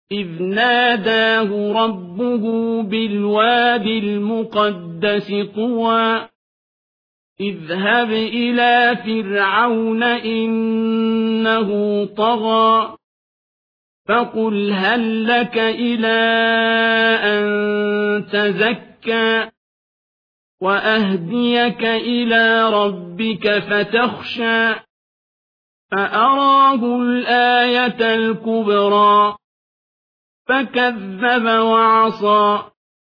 إذ ناداه ربه بالواد المقدس طوى اذهب إلى فرعون إنه طغى فقل هل لك إلى أن تزكى وأهديك إلى ربك فتخشى فأراه الآية الكبرى فكذب وعصى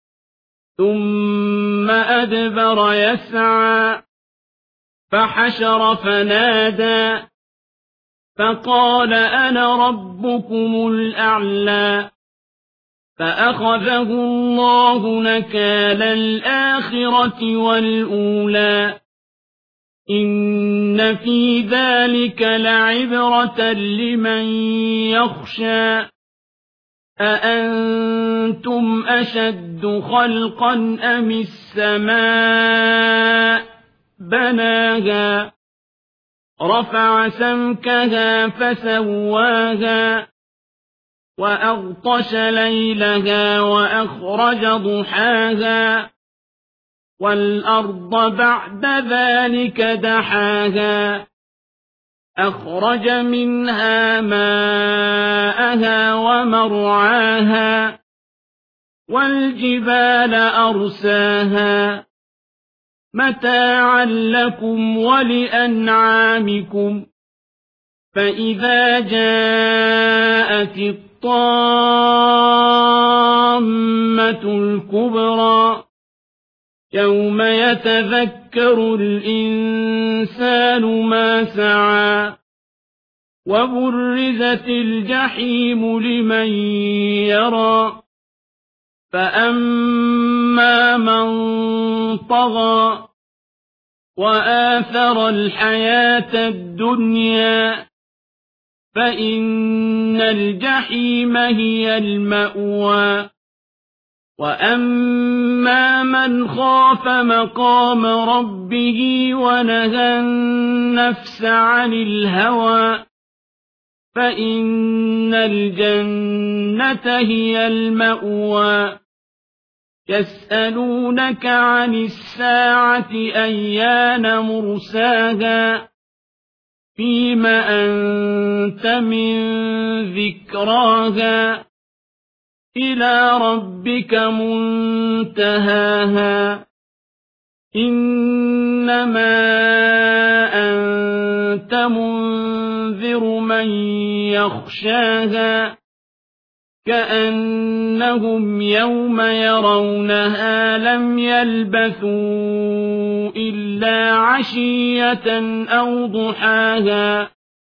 ثم أدبر يسعى فحشر فنادى فقال أنا ربكم الأعلى فأخذه الله نكال الآخرة والأولى إن في ذلك لعبرة لمن يخشى أأنتم أشد خلقا أم السماء بناها رفع سمكها فسواها وأغطش ليلها وأخرج ضحاها والأرض بعد ذلك دحاها أخرج منها ماءها ومرعاها والجبال أرساها متاعا لكم ولأنعامكم فإذا جاءت الطامة الكبرى يوم يتذكر الإنسان ما سعى وبرزت الجحيم لمن يرى فأما من طغى وآثر الحياة الدنيا فإن الجحيم هي المأوى وأما من خاف مقام ربه ونهى النفس عن الهوى فإن الجنة هي المأوى يسألونك عن الساعة أيان مرساها فيم أنت من ذكراها إلى ربك منتهاها إنما أنت منذر من يخشاها كأنهم يوم يرونها لم يلبثوا إلا عشية أو ضحاها